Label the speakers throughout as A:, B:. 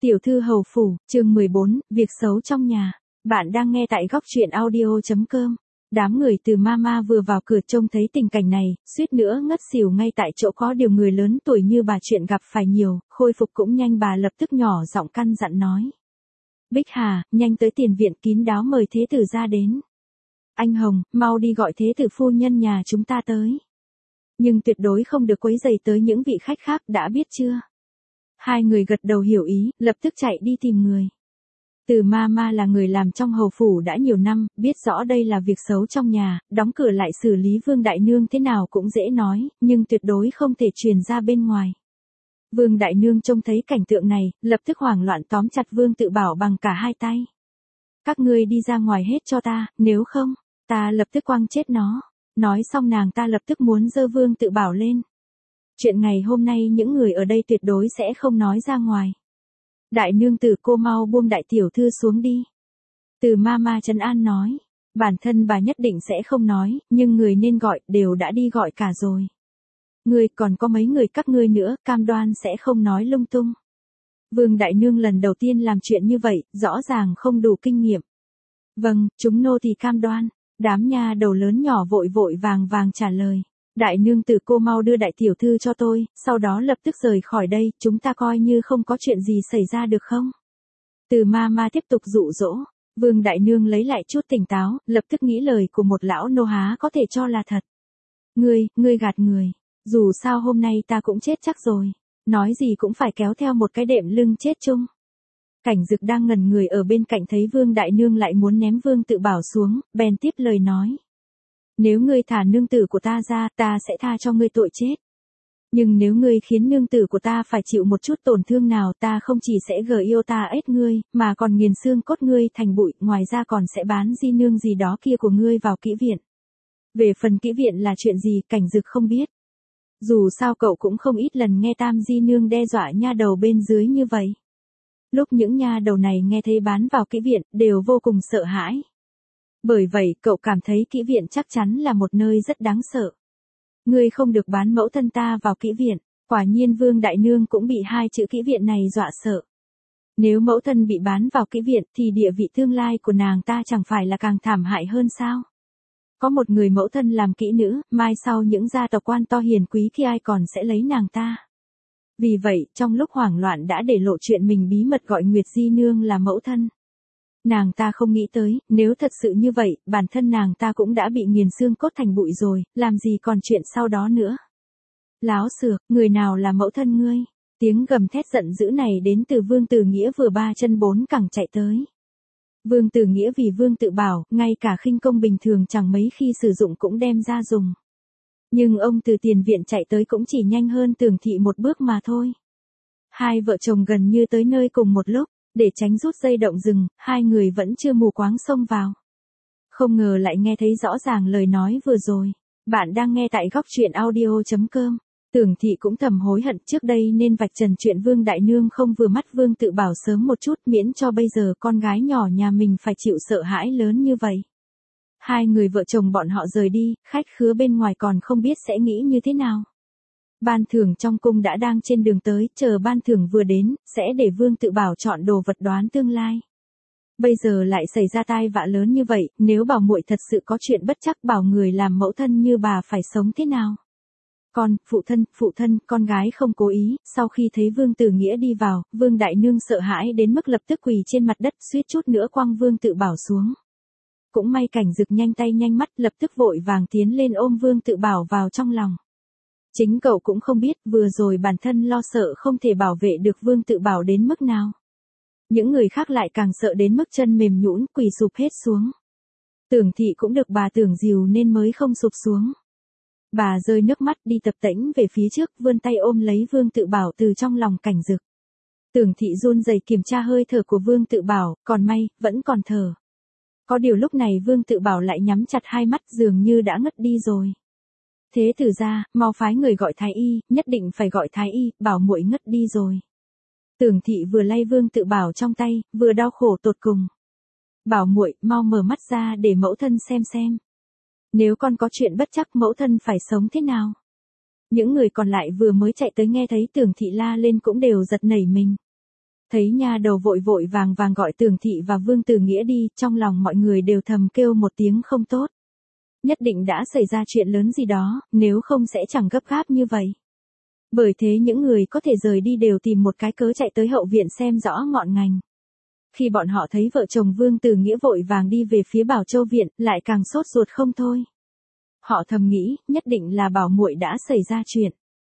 A: Tiểu thư hầu phủ, chương 14, việc xấu trong nhà. Bạn đang nghe tại góc truyện audio.com. Đám người từ Mama vừa vào cửa trông thấy tình cảnh này, suýt nữa ngất xỉu ngay tại chỗ. Có điều người lớn tuổi như bà chuyện gặp phải nhiều, khôi phục cũng nhanh. Bà lập tức nhỏ giọng căn dặn nói. Bích Hà, nhanh tới tiền viện kín đáo mời thế tử ra đến. Anh Hồng, mau đi gọi thế tử phu nhân nhà chúng ta tới. Nhưng tuyệt đối không được quấy rầy tới những vị khách khác, đã biết chưa? Hai người gật đầu hiểu ý, lập tức chạy đi tìm người. Từ Mama là người làm trong hầu phủ đã nhiều năm, biết rõ đây là việc xấu trong nhà, đóng cửa lại xử lý Vương Đại Nương thế nào cũng dễ nói, nhưng tuyệt đối không thể truyền ra bên ngoài. Vương Đại Nương trông thấy cảnh tượng này, lập tức hoảng loạn tóm chặt Vương Tự Bảo bằng cả hai tay. Các ngươi đi ra ngoài hết cho ta, nếu không, ta lập tức quăng chết nó. Nói xong nàng ta lập tức muốn giơ Vương Tự Bảo lên. Chuyện ngày hôm nay những người ở đây tuyệt đối sẽ không nói ra ngoài. Đại nương tử, cô mau buông đại tiểu thư xuống đi. Từ Mama trấn an nói. Bản thân bà nhất định sẽ không nói, nhưng người nên gọi, đều đã đi gọi cả rồi. Ngươi còn có mấy người các ngươi nữa, cam đoan sẽ không nói lung tung. Vương Đại Nương lần đầu tiên làm chuyện như vậy, rõ ràng không đủ kinh nghiệm. Vâng, chúng nô thì cam đoan. Đám nha đầu lớn nhỏ vội vội vàng vàng trả lời. Đại nương tử, cô mau đưa đại tiểu thư cho tôi, sau đó lập tức rời khỏi đây, chúng ta coi như không có chuyện gì xảy ra được không? Từ Mama tiếp tục dụ dỗ. Vương Đại Nương lấy lại chút tỉnh táo, lập tức nghĩ lời của một lão nô há có thể cho là thật. Ngươi gạt người. Dù sao hôm nay ta cũng chết chắc rồi. Nói gì cũng phải kéo theo một cái đệm lưng chết chung. Cảnh Dực đang ngẩn người ở bên cạnh thấy Vương Đại Nương lại muốn ném Vương Tự Bảo xuống, bèn tiếp lời nói. Nếu ngươi thả nương tử của ta ra, ta sẽ tha cho ngươi tội chết. Nhưng nếu ngươi khiến nương tử của ta phải chịu một chút tổn thương nào, ta không chỉ sẽ yêu ta ết ngươi, mà còn nghiền xương cốt ngươi thành bụi, ngoài ra còn sẽ bán di nương gì đó kia của ngươi vào kỹ viện. Về phần kỹ viện là chuyện gì, Cảnh Dực không biết. Dù sao cậu cũng không ít lần nghe Tam di nương đe dọa nha đầu bên dưới như vậy. Lúc những nha đầu này nghe thấy bán vào kỹ viện, đều vô cùng sợ hãi. Bởi vậy, cậu cảm thấy kỹ viện chắc chắn là một nơi rất đáng sợ. Ngươi không được bán mẫu thân ta vào kỹ viện. Quả nhiên Vương Đại Nương cũng bị hai chữ kỹ viện này dọa sợ. Nếu mẫu thân bị bán vào kỹ viện thì địa vị tương lai của nàng ta chẳng phải là càng thảm hại hơn sao? Có một người mẫu thân làm kỹ nữ, mai sau những gia tộc quan to hiền quý kia ai còn sẽ lấy nàng ta. Vì vậy, trong lúc hoảng loạn đã để lộ chuyện mình bí mật gọi Nguyệt Di Nương là mẫu thân. Nàng ta không nghĩ tới, nếu thật sự như vậy, bản thân nàng ta cũng đã bị nghiền xương cốt thành bụi rồi, làm gì còn chuyện sau đó nữa. Láo xược, người nào là mẫu thân ngươi? Tiếng gầm thét giận dữ này đến từ Vương Tử Nghĩa vừa ba chân bốn cẳng chạy tới. Vương Tử Nghĩa vì Vương Tự Bảo, ngay cả khinh công bình thường chẳng mấy khi sử dụng cũng đem ra dùng. Nhưng ông từ tiền viện chạy tới cũng chỉ nhanh hơn Tưởng Thị một bước mà thôi. Hai vợ chồng gần như tới nơi cùng một lúc. Để tránh rút dây động rừng, hai người vẫn chưa mù quáng xông vào. Không ngờ lại nghe thấy rõ ràng lời nói vừa rồi. Bạn đang nghe tại góc truyện audio.com. Tưởng Thị cũng thầm hối hận trước đây nên vạch trần chuyện Vương Đại Nương không vừa mắt Vương Tự Bảo sớm một chút, miễn cho bây giờ con gái nhỏ nhà mình phải chịu sợ hãi lớn như vậy. Hai người vợ chồng bọn họ rời đi, khách khứa bên ngoài còn không biết sẽ nghĩ như thế nào. Ban thưởng trong cung đã đang trên đường tới, chờ ban thưởng vừa đến, sẽ để Vương Tự Bảo chọn đồ vật đoán tương lai. Bây giờ lại xảy ra tai vạ lớn như vậy, nếu bảo muội thật sự có chuyện bất chắc, bảo người làm mẫu thân như bà phải sống thế nào? Phụ thân, con gái không cố ý. Sau khi thấy Vương Tử Nghĩa đi vào, Vương Đại Nương sợ hãi đến mức lập tức quỳ trên mặt đất, suýt chút nữa quăng Vương Tự Bảo xuống. Cũng may Cảnh Dực nhanh tay nhanh mắt, lập tức vội vàng tiến lên ôm Vương Tự Bảo vào trong lòng. Chính cậu cũng không biết vừa rồi bản thân lo sợ không thể bảo vệ được Vương Tự Bảo đến mức nào. Những người khác lại càng sợ đến mức chân mềm nhũn quỳ sụp hết xuống. Tưởng Thị cũng được bà Tưởng dìu nên mới không sụp xuống. Bà rơi nước mắt đi tập tễnh về phía trước, vươn tay ôm lấy Vương Tự Bảo từ trong lòng Cảnh Dực. Tưởng Thị run rẩy kiểm tra hơi thở của Vương Tự Bảo, còn may, vẫn còn thở. Có điều lúc này Vương Tự Bảo lại nhắm chặt hai mắt, dường như đã ngất đi rồi. Thế tử ra, mau phái người gọi thái y, nhất định phải gọi thái y, bảo muội ngất đi rồi. Tưởng Thị vừa lay Vương Tự Bảo trong tay, vừa đau khổ tột cùng. Bảo muội, mau mở mắt ra để mẫu thân xem. Nếu con có chuyện bất chắc mẫu thân phải sống thế nào? Những người còn lại vừa mới chạy tới nghe thấy Tưởng Thị la lên cũng đều giật nảy mình. Thấy nha đầu vội vội vàng vàng gọi Tưởng Thị và Vương Tử Nghĩa đi, trong lòng mọi người đều thầm kêu một tiếng không tốt. Nhất định đã xảy ra chuyện lớn gì đó, nếu không sẽ chẳng gấp gáp như vậy. Bởi thế những người có thể rời đi đều tìm một cái cớ chạy tới hậu viện xem rõ ngọn ngành. Khi bọn họ thấy vợ chồng Vương Tử Nghĩa vội vàng đi về phía Bảo Châu viện, lại càng sốt ruột không thôi. Họ thầm nghĩ, nhất định là Bảo muội đã xảy ra chuyện.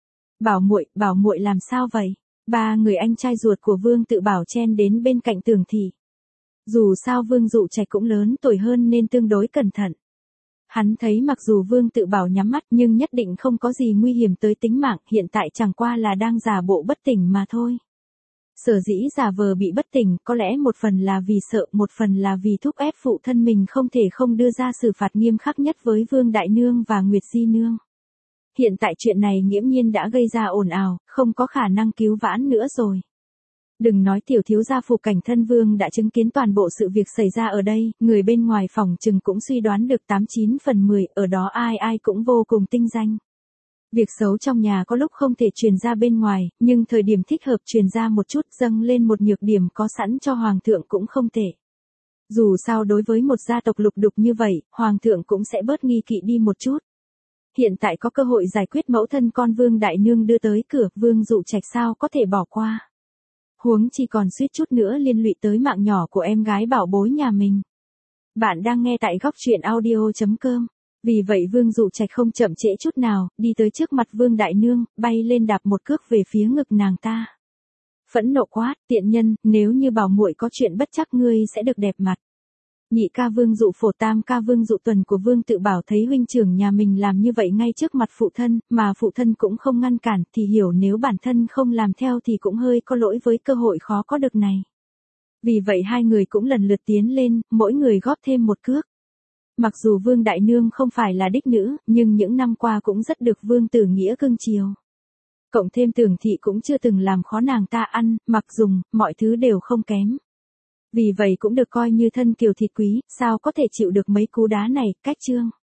A: Bảo muội làm sao vậy? Ba người anh trai ruột của Vương Tự Bảo chen đến bên cạnh Tưởng Thị. Dù sao Vương Dụ Trạch cũng lớn tuổi hơn nên tương đối cẩn thận. Hắn thấy mặc dù Vương Tự Bảo nhắm mắt nhưng nhất định không có gì nguy hiểm tới tính mạng, hiện tại chẳng qua là đang giả bộ bất tỉnh mà thôi. Sở dĩ giả vờ bị bất tỉnh, có lẽ một phần là vì sợ, một phần là vì thúc ép phụ thân mình không thể không đưa ra xử phạt nghiêm khắc nhất với Vương Đại Nương và Nguyệt Di Nương. Hiện tại chuyện này nghiễm nhiên đã gây ra ồn ào, không có khả năng cứu vãn nữa rồi. Đừng nói tiểu thiếu gia Phủ Cảnh Thân Vương đã chứng kiến toàn bộ sự việc xảy ra ở đây, người bên ngoài phòng chừng cũng suy đoán được 89 phần 10, ở đó ai ai cũng vô cùng tinh danh. Việc xấu trong nhà có lúc không thể truyền ra bên ngoài, nhưng thời điểm thích hợp truyền ra một chút, dâng lên một nhược điểm có sẵn cho Hoàng thượng cũng không tệ. Dù sao đối với một gia tộc lục đục như vậy, Hoàng thượng cũng sẽ bớt nghi kỵ đi một chút. Hiện tại có cơ hội giải quyết mẫu thân con Vương Đại Nương đưa tới cửa, Vương Dụ Trạch sao có thể bỏ qua. Huống chi còn suýt chút nữa liên lụy tới mạng nhỏ của em gái bảo bối nhà mình. Bạn đang nghe tại góc truyện audio.com. Vì vậy Vương Dụ Trạch không chậm trễ chút nào, đi tới trước mặt Vương Đại Nương, bay lên đạp một cước về phía ngực nàng ta. Phẫn nộ quát, tiện nhân, nếu như bảo muội có chuyện bất chắc ngươi sẽ được đẹp mặt. Nhị ca Vương Dụ Phổ, tam ca Vương Dụ Tuần của Vương Tự Bảo thấy huynh trưởng nhà mình làm như vậy ngay trước mặt phụ thân, mà phụ thân cũng không ngăn cản, thì hiểu nếu bản thân không làm theo thì cũng hơi có lỗi với cơ hội khó có được này. Vì vậy hai người cũng lần lượt tiến lên, mỗi người góp thêm một cước. Mặc dù Vương Đại Nương không phải là đích nữ, nhưng những năm qua cũng rất được Vương Tử Nghĩa cưng chiều. Cộng thêm Tưởng Thị cũng chưa từng làm khó nàng ta ăn, mặc dùng, mọi thứ đều không kém. Vì vậy cũng được coi như thân kiều thịt quý, sao có thể chịu được mấy cú đá này, cách chương.